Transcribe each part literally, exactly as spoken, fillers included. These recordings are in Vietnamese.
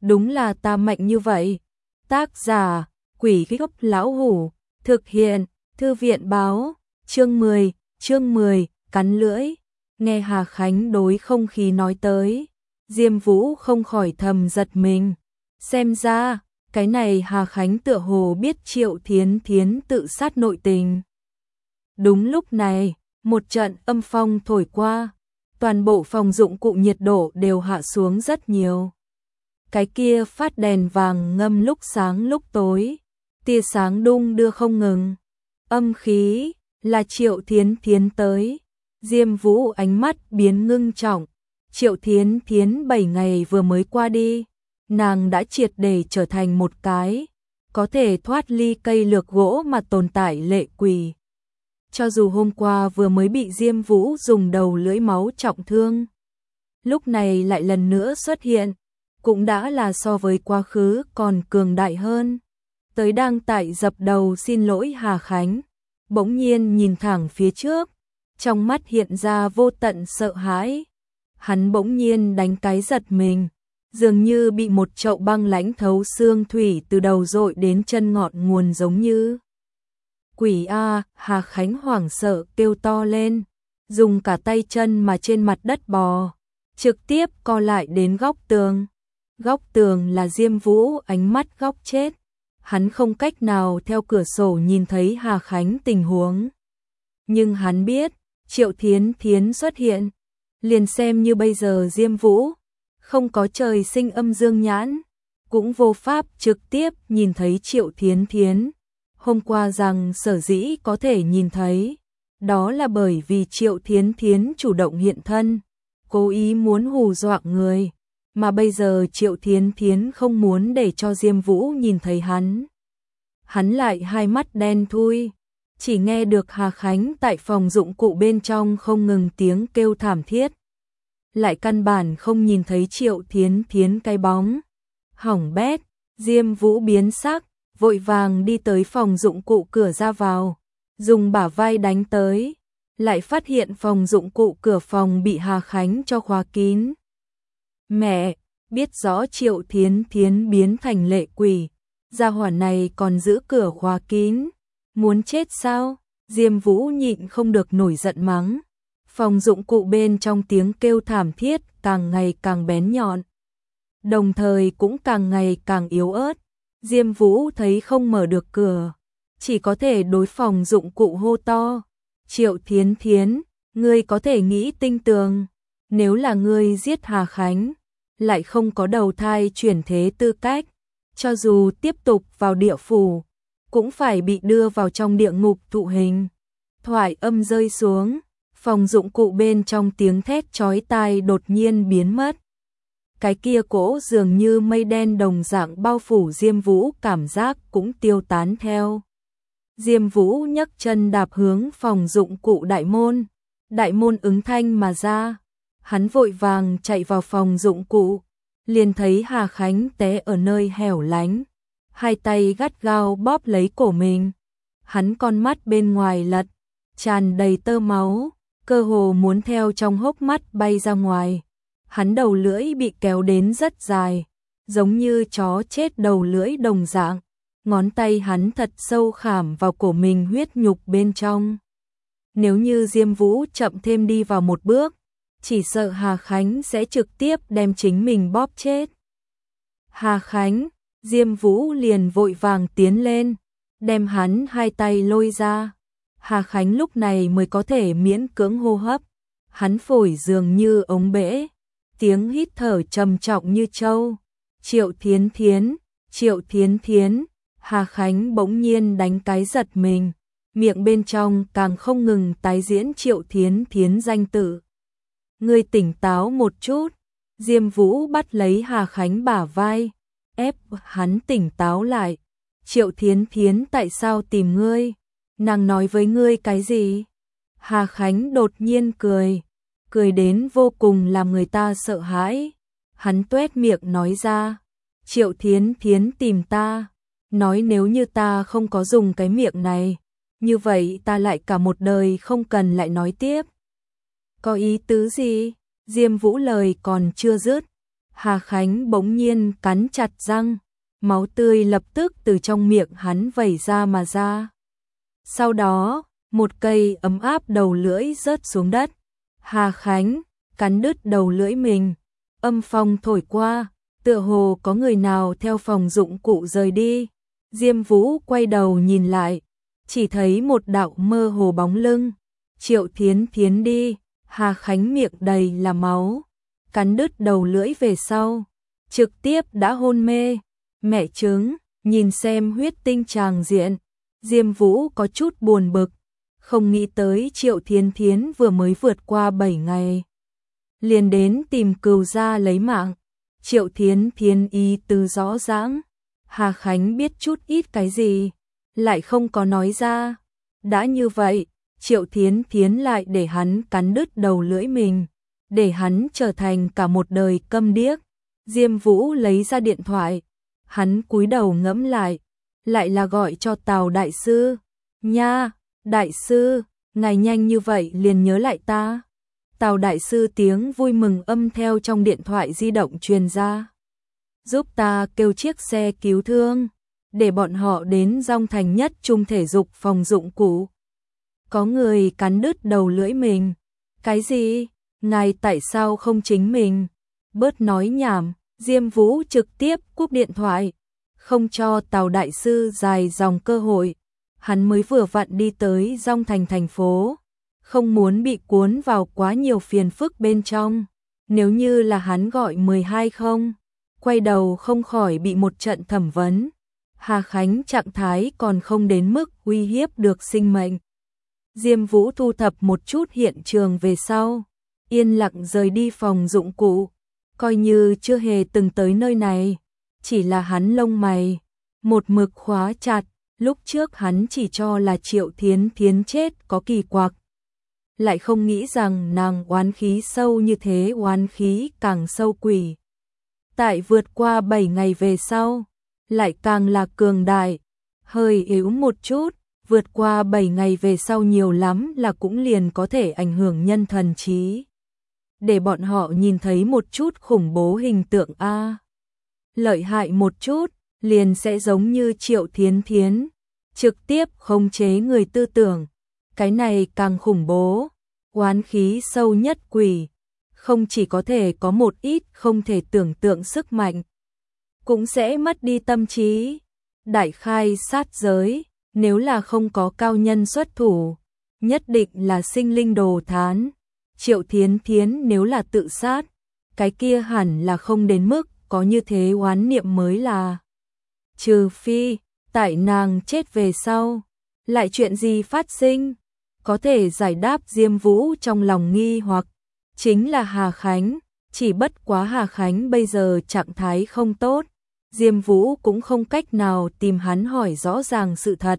đúng là ta mạnh như vậy. Tác giả, Quỷ Gốc Lão Hủ, thực hiện, Thư viện báo, chương mười, chương mười, cắn lưỡi. Nghe Hà Khánh đối không khí nói tới, Diêm Vũ không khỏi thầm giật mình. Xem ra, cái này Hà Khánh tựa hồ biết Triệu Thiến Thiến tự sát nội tình. Đúng lúc này, một trận âm phong thổi qua, toàn bộ phòng dụng cụ nhiệt độ đều hạ xuống rất nhiều. Cái kia phát đèn vàng ngâm lúc sáng lúc tối, tia sáng đung đưa không ngừng. Âm khí, là Triệu Thiến Thiến tới. Diêm Vũ ánh mắt biến ngưng trọng. Triệu Thiến Thiến bảy ngày vừa mới qua đi, nàng đã triệt để trở thành một cái có thể thoát ly cây lược gỗ mà tồn tại lệ quỷ. Cho dù hôm qua vừa mới bị Diêm Vũ dùng đầu lưỡi máu trọng thương, lúc này lại lần nữa xuất hiện, cũng đã là so với quá khứ còn cường đại hơn. Tới đang tại dập đầu xin lỗi Hà Khánh, bỗng nhiên nhìn thẳng phía trước, trong mắt hiện ra vô tận sợ hãi. Hắn bỗng nhiên đánh cái giật mình, dường như bị một chậu băng lãnh thấu xương thủy từ đầu dội đến chân ngọn nguồn giống như. Quỷ a, Hà Khánh hoảng sợ kêu to lên, dùng cả tay chân mà trên mặt đất bò, trực tiếp co lại đến góc tường. Góc tường là Diêm Vũ ánh mắt góc chết, hắn không cách nào theo cửa sổ nhìn thấy Hà Khánh tình huống. Nhưng hắn biết, Triệu Thiến Thiến xuất hiện, liền xem như bây giờ Diêm Vũ không có trời sinh âm dương nhãn, cũng vô pháp trực tiếp nhìn thấy Triệu Thiến Thiến. Hôm qua rằng sở dĩ có thể nhìn thấy, đó là bởi vì Triệu Thiến Thiến chủ động hiện thân, cố ý muốn hù dọa người, mà bây giờ Triệu Thiến Thiến không muốn để cho Diêm Vũ nhìn thấy hắn. Hắn lại hai mắt đen thui, chỉ nghe được Hà Khánh tại phòng dụng cụ bên trong không ngừng tiếng kêu thảm thiết. Lại căn bản không nhìn thấy Triệu Thiến Thiến cái bóng. Hỏng bét, Diêm Vũ biến sắc, vội vàng đi tới phòng dụng cụ cửa ra vào, dùng bả vai đánh tới, lại phát hiện phòng dụng cụ cửa phòng bị Hà Khánh cho khóa kín. Mẹ, biết rõ Triệu Thiến Thiến biến thành lệ quỷ, gia hỏa này còn giữ cửa khóa kín, muốn chết sao? Diêm Vũ nhịn không được nổi giận mắng. Phòng dụng cụ bên trong tiếng kêu thảm thiết càng ngày càng bén nhọn, đồng thời cũng càng ngày càng yếu ớt. Diêm Vũ thấy không mở được cửa, chỉ có thể đối phòng dụng cụ hô to. Triệu Thiến Thiến, ngươi có thể nghĩ tinh tường, nếu là ngươi giết Hà Khánh, lại không có đầu thai chuyển thế tư cách, cho dù tiếp tục vào địa phủ, cũng phải bị đưa vào trong địa ngục thụ hình. Thoại âm rơi xuống, phòng dụng cụ bên trong tiếng thét chói tai đột nhiên biến mất. Cái kia cỗ dường như mây đen đồng dạng bao phủ Diêm Vũ cảm giác cũng tiêu tán theo. Diêm Vũ nhấc chân đạp hướng phòng dụng cụ đại môn, đại môn ứng thanh mà ra. Hắn vội vàng chạy vào phòng dụng cụ, liền thấy Hà Khánh té ở nơi hẻo lánh, hai tay gắt gao bóp lấy cổ mình. Hắn con mắt bên ngoài lật, tràn đầy tơ máu, cơ hồ muốn theo trong hốc mắt bay ra ngoài. Hắn đầu lưỡi bị kéo đến rất dài, giống như chó chết đầu lưỡi đồng dạng. Ngón tay hắn thật sâu khảm vào cổ mình huyết nhục bên trong. Nếu như Diêm Vũ chậm thêm đi vào một bước, chỉ sợ Hà Khánh sẽ trực tiếp đem chính mình bóp chết. Hà Khánh, Diêm Vũ liền vội vàng tiến lên, đem hắn hai tay lôi ra. Hà Khánh lúc này mới có thể miễn cưỡng hô hấp. Hắn phổi dường như ống bể, tiếng hít thở trầm trọng như trâu. Triệu Thiến Thiến, Triệu Thiến Thiến. Hà Khánh bỗng nhiên đánh cái giật mình, miệng bên trong càng không ngừng tái diễn Triệu Thiến Thiến danh tự. Ngươi tỉnh táo một chút. Diêm Vũ bắt lấy Hà Khánh bả vai, ép hắn tỉnh táo lại. Triệu Thiến Thiến tại sao tìm ngươi? Nàng nói với ngươi cái gì? Hà Khánh đột nhiên cười, cười đến vô cùng làm người ta sợ hãi. Hắn tuét miệng nói ra, Triệu Thiến Thiến tìm ta, nói nếu như ta không có dùng cái miệng này, như vậy ta lại cả một đời không cần lại nói tiếp. Có ý tứ gì? Diêm Vũ lời còn chưa dứt, Hà Khánh bỗng nhiên cắn chặt răng, máu tươi lập tức từ trong miệng hắn vẩy ra mà ra. Sau đó, một cây ấm áp đầu lưỡi rớt xuống đất. Hà Khánh cắn đứt đầu lưỡi mình, âm phong thổi qua, tựa hồ có người nào theo phòng dụng cụ rời đi. Diêm Vũ quay đầu nhìn lại, chỉ thấy một đạo mơ hồ bóng lưng. Triệu Thiến Thiến đi. Hà Khánh miệng đầy là máu, cắn đứt đầu lưỡi về sau, trực tiếp đã hôn mê. Mẹ chứng, nhìn xem huyết tinh tràng diện, Diêm Vũ có chút buồn bực, không nghĩ tới Triệu Thiến Thiến vừa mới vượt qua bảy ngày, liền đến tìm cừu gia lấy mạng. Triệu Thiến Thiến ý tứ rõ ràng, Hà Khánh biết chút ít cái gì, lại không có nói ra. Đã như vậy, Triệu Thiến Thiến lại để hắn cắn đứt đầu lưỡi mình, để hắn trở thành cả một đời câm điếc. Diêm Vũ lấy ra điện thoại, hắn cúi đầu ngẫm lại, lại là gọi cho Tào đại sư. Nha, đại sư, ngài nhanh như vậy liền nhớ lại ta. Tào đại sư tiếng vui mừng âm theo trong điện thoại di động truyền ra. Giúp ta kêu chiếc xe cứu thương, để bọn họ đến Dong Thành Nhất Trung thể dục phòng dụng cụ. Có người cắn đứt đầu lưỡi mình. Cái gì? Ngài tại sao không chính mình? Bớt nói nhảm. Diêm Vũ trực tiếp cúp điện thoại, không cho Tào đại sư dài dòng cơ hội. Hắn mới vừa vặn đi tới Dong Thành thành phố, không muốn bị cuốn vào quá nhiều phiền phức bên trong. Nếu như là hắn gọi mười hai không, quay đầu không khỏi bị một trận thẩm vấn. Hà Khánh trạng thái còn không đến mức uy hiếp được sinh mệnh. Diêm Vũ thu thập một chút hiện trường về sau, yên lặng rời đi phòng dụng cụ, coi như chưa hề từng tới nơi này. Chỉ là hắn lông mày một mực khóa chặt, lúc trước hắn chỉ cho là Triệu Thiến Thiến chết có kỳ quặc, lại không nghĩ rằng nàng oán khí sâu như thế, oán khí càng sâu quỷ. Tại vượt qua bảy ngày về sau, lại càng là cường đại, hơi yếu một chút, vượt qua bảy ngày về sau nhiều lắm là cũng liền có thể ảnh hưởng nhân thần trí, để bọn họ nhìn thấy một chút khủng bố hình tượng a. Lợi hại một chút, liền sẽ giống như Triệu Thiến Thiến, trực tiếp khống chế người tư tưởng. Cái này càng khủng bố, oán khí sâu nhất quỷ, không chỉ có thể có một ít không thể tưởng tượng sức mạnh, cũng sẽ mất đi tâm trí. Đại khai sát giới, nếu là không có cao nhân xuất thủ, nhất định là sinh linh đồ thán. Triệu Thiến Thiến nếu là tự sát, cái kia hẳn là không đến mức có như thế oán niệm mới là. Trừ phi, tại nàng chết về sau, lại chuyện gì phát sinh, có thể giải đáp Diêm Vũ trong lòng nghi hoặc, chính là Hà Khánh. Chỉ bất quá Hà Khánh bây giờ trạng thái không tốt, Diêm Vũ cũng không cách nào tìm hắn hỏi rõ ràng sự thật.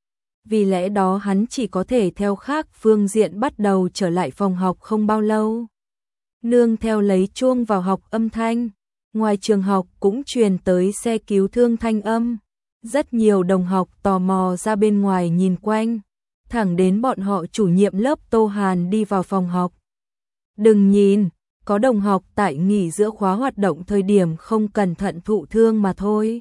Vì lẽ đó hắn chỉ có thể theo khác phương diện bắt đầu trở lại phòng học không bao lâu. Nương theo lấy chuông vào học âm thanh, ngoài trường học cũng truyền tới xe cứu thương thanh âm. Rất nhiều đồng học tò mò ra bên ngoài nhìn quanh, thẳng đến bọn họ chủ nhiệm lớp Tô Hàn đi vào phòng học. Đừng nhìn, có đồng học tại nghỉ giữa khóa hoạt động thời điểm không cẩn thận thụ thương mà thôi.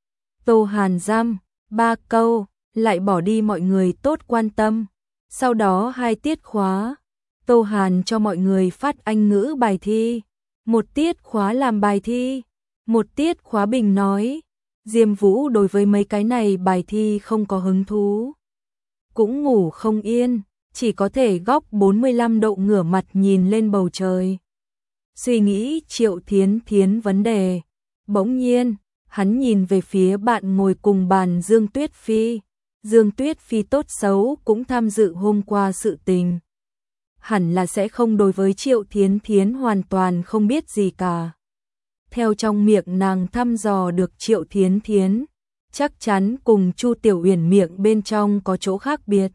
Tô Hàn giam ba câu, lại bỏ đi mọi người tốt quan tâm. Sau đó hai tiết khóa, Tô Hàn cho mọi người phát Anh ngữ bài thi. Một tiết khóa làm bài thi, một tiết khóa bình nói. Diêm Vũ đối với mấy cái này bài thi không có hứng thú, cũng ngủ không yên, chỉ có thể góc bốn mươi lăm độ ngửa mặt nhìn lên bầu trời, suy nghĩ Triệu Thiến Thiến vấn đề. Bỗng nhiên, hắn nhìn về phía bạn ngồi cùng bàn Dương Tuyết Phi. Dương Tuyết Phi tốt xấu cũng tham dự hôm qua sự tình, hẳn là sẽ không đối với Triệu Thiến Thiến hoàn toàn không biết gì cả. Theo trong miệng nàng thăm dò được Triệu Thiến Thiến, chắc chắn cùng Chu Tiểu Uyển miệng bên trong có chỗ khác biệt.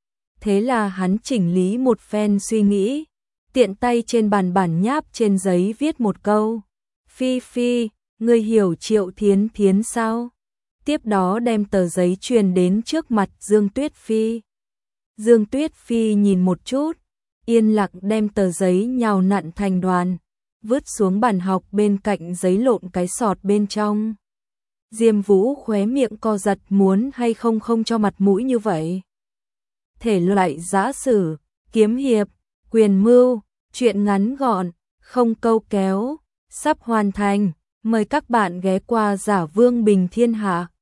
Thế là hắn chỉnh lý một phen suy nghĩ, tiện tay trên bàn bản nháp trên giấy viết một câu: Phi Phi, ngươi hiểu Triệu Thiến Thiến sao? Tiếp đó đem tờ giấy truyền đến trước mặt Dương Tuyết Phi. Dương Tuyết Phi nhìn một chút, yên lặng đem tờ giấy nhào nặn thành đoàn, vứt xuống bàn học bên cạnh giấy lộn cái sọt bên trong. Diêm Vũ khóe miệng co giật, muốn hay không không cho mặt mũi như vậy. Thể loại giã sử, kiếm hiệp, quyền mưu, truyện ngắn gọn, không câu kéo, sắp hoàn thành. Mời các bạn ghé qua Giả Vương Bình Thiên Hạ.